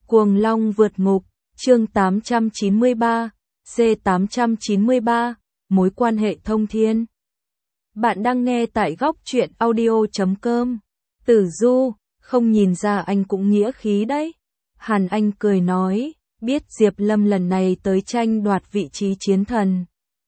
Cuồng Long vượt ngục, chương 893, C893, mối quan hệ thông thiên. Bạn đang nghe tại góc truyện audio.com. Tử Du, không nhìn ra anh cũng nghĩa khí đấy. Hàn Anh cười nói, biết Diệp Lâm lần này tới tranh đoạt vị trí chiến thần.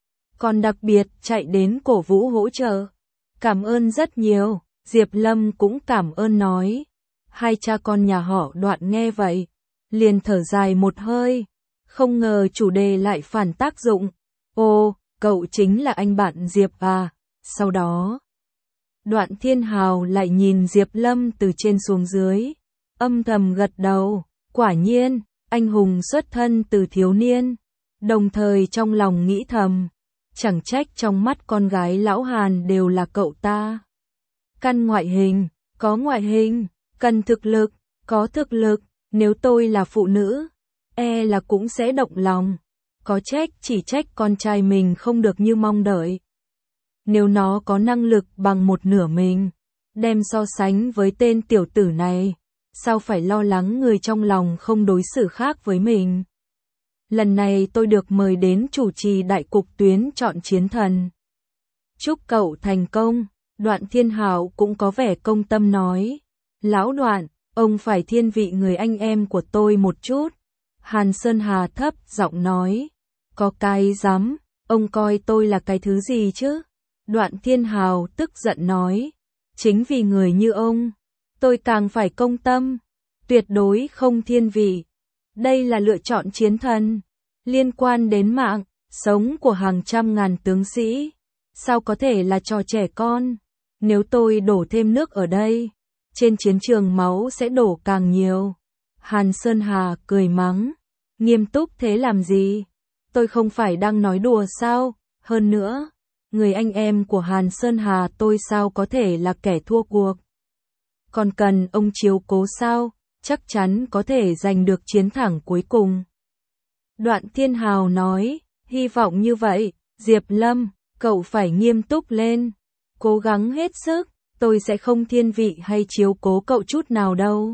Còn đặc biệt chạy đến cổ vũ hỗ trợ. Cảm ơn rất nhiều, Diệp Lâm cũng cảm ơn nói. Hai cha con nhà họ Đoạn nghe vậy, liền thở dài một hơi. Không ngờ chủ đề lại phản tác dụng. Ô, cậu chính là anh bạn Diệp à? Sau đó, Đoạn Thiên Hào lại nhìn Diệp Lâm từ trên xuống dưới, âm thầm gật đầu, quả nhiên, anh hùng xuất thân từ thiếu niên, đồng thời trong lòng nghĩ thầm, chẳng trách trong mắt con gái lão Hàn đều là cậu ta. Căn ngoại hình, có ngoại hình, cần thực lực, có thực lực, nếu tôi là phụ nữ, e là cũng sẽ động lòng, có trách chỉ trách con trai mình không được như mong đợi. Nếu nó có năng lực bằng một nửa mình, đem so sánh với tên tiểu tử này, sao phải lo lắng người trong lòng không đối xử khác với mình. Lần này tôi được mời đến chủ trì đại cục tuyến chọn chiến thần. Chúc cậu thành công, Đoạn Thiên Hào cũng có vẻ công tâm nói. Lão Đoạn, ông phải thiên vị người anh em của tôi một chút. Hàn Sơn Hà thấp giọng nói. Có cái dám, ông coi tôi là cái thứ gì chứ? Đoạn Thiên Hào tức giận nói. Chính vì người như ông, tôi càng phải công tâm, tuyệt đối không thiên vị. Đây là lựa chọn chiến thần, liên quan đến mạng, sống của hàng trăm ngàn tướng sĩ. Sao có thể là trò trẻ con? Nếu tôi đổ thêm nước ở đây, trên chiến trường máu sẽ đổ càng nhiều. Hàn Sơn Hà cười mắng. Nghiêm túc thế làm gì? Tôi không phải đang nói đùa sao? Hơn nữa, người anh em của Hàn Sơn Hà tôi sao có thể là kẻ thua cuộc? Còn cần ông chiếu cố sao? Chắc chắn có thể giành được chiến thắng cuối cùng. Đoạn Thiên Hào nói, hy vọng như vậy, Diệp Lâm, cậu phải nghiêm túc lên, cố gắng hết sức, tôi sẽ không thiên vị hay chiếu cố cậu chút nào đâu.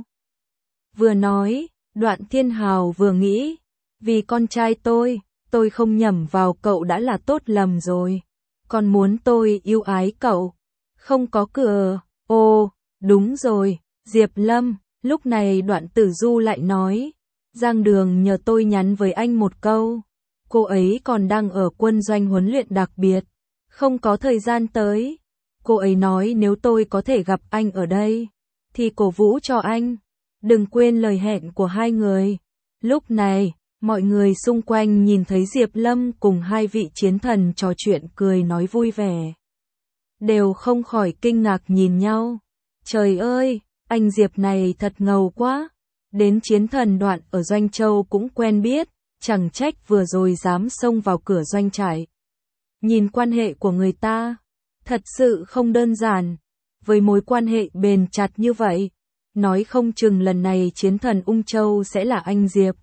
Vừa nói, Đoạn Thiên Hào vừa nghĩ, vì con trai tôi không nhầm vào cậu đã là tốt lầm rồi, còn muốn tôi yêu ái cậu, không có cửa. Ồ, đúng rồi, Diệp Lâm, lúc này Đoạn Tử Du lại nói, Giang Đường nhờ tôi nhắn với anh một câu, cô ấy còn đang ở quân doanh huấn luyện đặc biệt, không có thời gian tới. Cô ấy nói nếu tôi có thể gặp anh ở đây, thì cổ vũ cho anh, đừng quên lời hẹn của hai người. Lúc này, mọi người xung quanh nhìn thấy Diệp Lâm cùng hai vị chiến thần trò chuyện cười nói vui vẻ. Đều không khỏi kinh ngạc nhìn nhau. Trời ơi, anh Diệp này thật ngầu quá. Đến chiến thần Đoạn ở Doanh Châu cũng quen biết, chẳng trách vừa rồi dám xông vào cửa doanh trại. Nhìn quan hệ của người ta, thật sự không đơn giản. Với mối quan hệ bền chặt như vậy, nói không chừng lần này chiến thần Ung Châu sẽ là anh Diệp.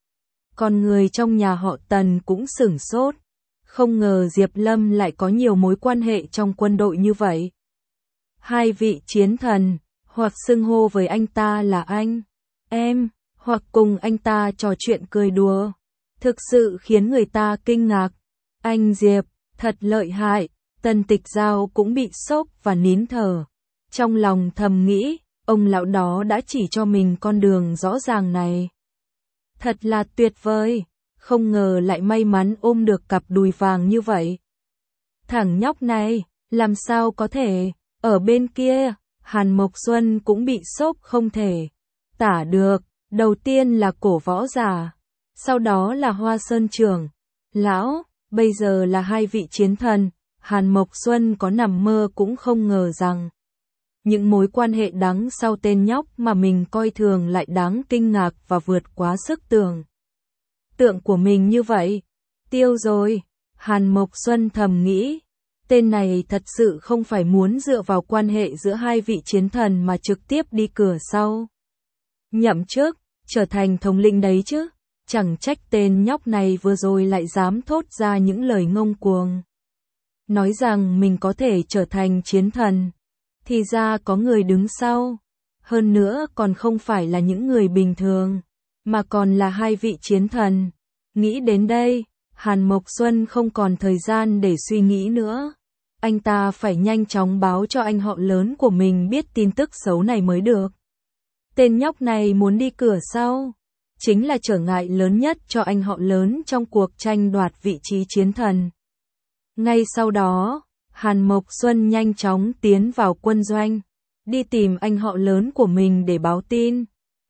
Còn người trong nhà họ Tần cũng sửng sốt, không ngờ Diệp Lâm lại có nhiều mối quan hệ trong quân đội như vậy. Hai vị chiến thần, hoặc xưng hô với anh ta là anh, em, hoặc cùng anh ta trò chuyện cười đùa, thực sự khiến người ta kinh ngạc. Anh Diệp, thật lợi hại. Tần Tịch Giao cũng bị sốc và nín thở. Trong lòng thầm nghĩ, ông lão đó đã chỉ cho mình con đường rõ ràng này. Thật là tuyệt vời, không ngờ lại may mắn ôm được cặp đùi vàng như vậy. Thằng nhóc này, làm sao có thể, ở bên kia, Hàn Mộc Xuân cũng bị sốc không thể tả được, đầu tiên là Cổ Võ Giả, sau đó là Hoa Sơn Trưởng. Lão, bây giờ là hai vị chiến thần. Hàn Mộc Xuân có nằm mơ cũng không ngờ rằng những mối quan hệ đằng sau tên nhóc mà mình coi thường lại đáng kinh ngạc và vượt quá sức tưởng tượng của mình như vậy. Tiêu rồi, Hàn Mộc Xuân thầm nghĩ, tên này thật sự không phải muốn dựa vào quan hệ giữa hai vị chiến thần mà trực tiếp đi cửa sau nhậm chức, trở thành thống lĩnh đấy chứ. Chẳng trách tên nhóc này vừa rồi lại dám thốt ra những lời ngông cuồng. Nói rằng mình có thể trở thành chiến thần, thì ra có người đứng sau, hơn nữa còn không phải là những người bình thường. mà còn là hai vị chiến thần. Nghĩ đến đây, Hàn Mộc Xuân không còn thời gian để suy nghĩ nữa. Anh ta phải nhanh chóng báo cho anh họ lớn của mình biết tin tức xấu này mới được. Tên nhóc này muốn đi cửa sau, chính là trở ngại lớn nhất cho anh họ lớn trong cuộc tranh đoạt vị trí chiến thần. Ngay sau đó, Hàn Mộc Xuân nhanh chóng tiến vào quân doanh, đi tìm anh họ lớn của mình để báo tin.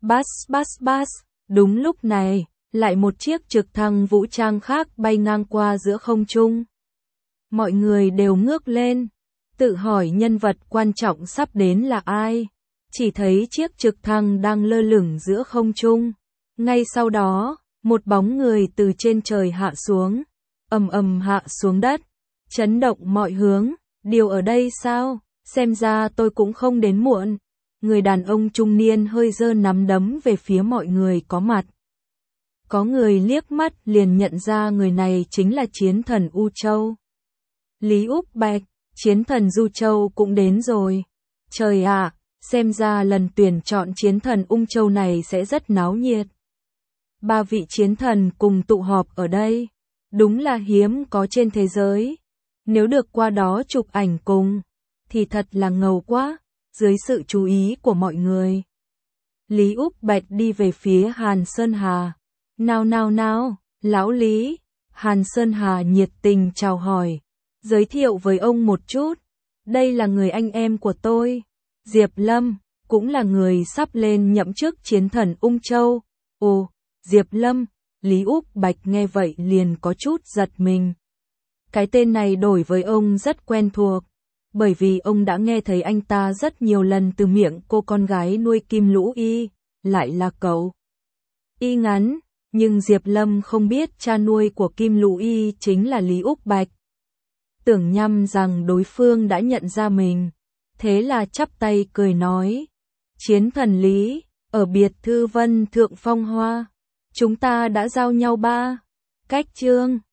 Bas. Đúng lúc này, lại một chiếc trực thăng vũ trang khác bay ngang qua giữa không trung. Mọi người đều ngước lên, tự hỏi nhân vật quan trọng sắp đến là ai. Chỉ thấy chiếc trực thăng đang lơ lửng giữa không trung. Ngay sau đó, một bóng người từ trên trời hạ xuống, ầm hạ xuống đất, chấn động mọi hướng. Điều ở đây sao? Xem ra tôi cũng không đến muộn. Người đàn ông trung niên hơi giơ nắm đấm về phía mọi người có mặt. Có người liếc mắt liền nhận ra người này chính là chiến thần U Châu. Lý Úc Bạch, chiến thần Du Châu cũng đến rồi. Trời ạ, xem ra lần tuyển chọn chiến thần Ung Châu này sẽ rất náo nhiệt. 3 vị chiến thần cùng tụ họp ở đây, đúng là hiếm có trên thế giới. Nếu được qua đó chụp ảnh cùng, thì thật là ngầu quá, dưới sự chú ý của mọi người. Lý Úc Bạch đi về phía Hàn Sơn Hà. Nào, lão Lý. Hàn Sơn Hà nhiệt tình chào hỏi, giới thiệu với ông một chút. Đây là người anh em của tôi, Diệp Lâm, cũng là người sắp lên nhậm chức chiến thần Ung Châu. Ồ, Diệp Lâm, Lý Úc Bạch nghe vậy liền có chút giật mình. Cái tên này đổi với ông rất quen thuộc, bởi vì ông đã nghe thấy anh ta rất nhiều lần từ miệng cô con gái nuôi Kim Lũ Y, lại là cậu Y Ngắn, nhưng Diệp Lâm không biết cha nuôi của Kim Lũ Y chính là Lý Úc Bạch. Tưởng nhầm rằng đối phương đã nhận ra mình, thế là chắp tay cười nói, chiến thần Lý, ở biệt thư Vân Thượng Phong Hoa, chúng ta đã giao nhau 3 cách chương.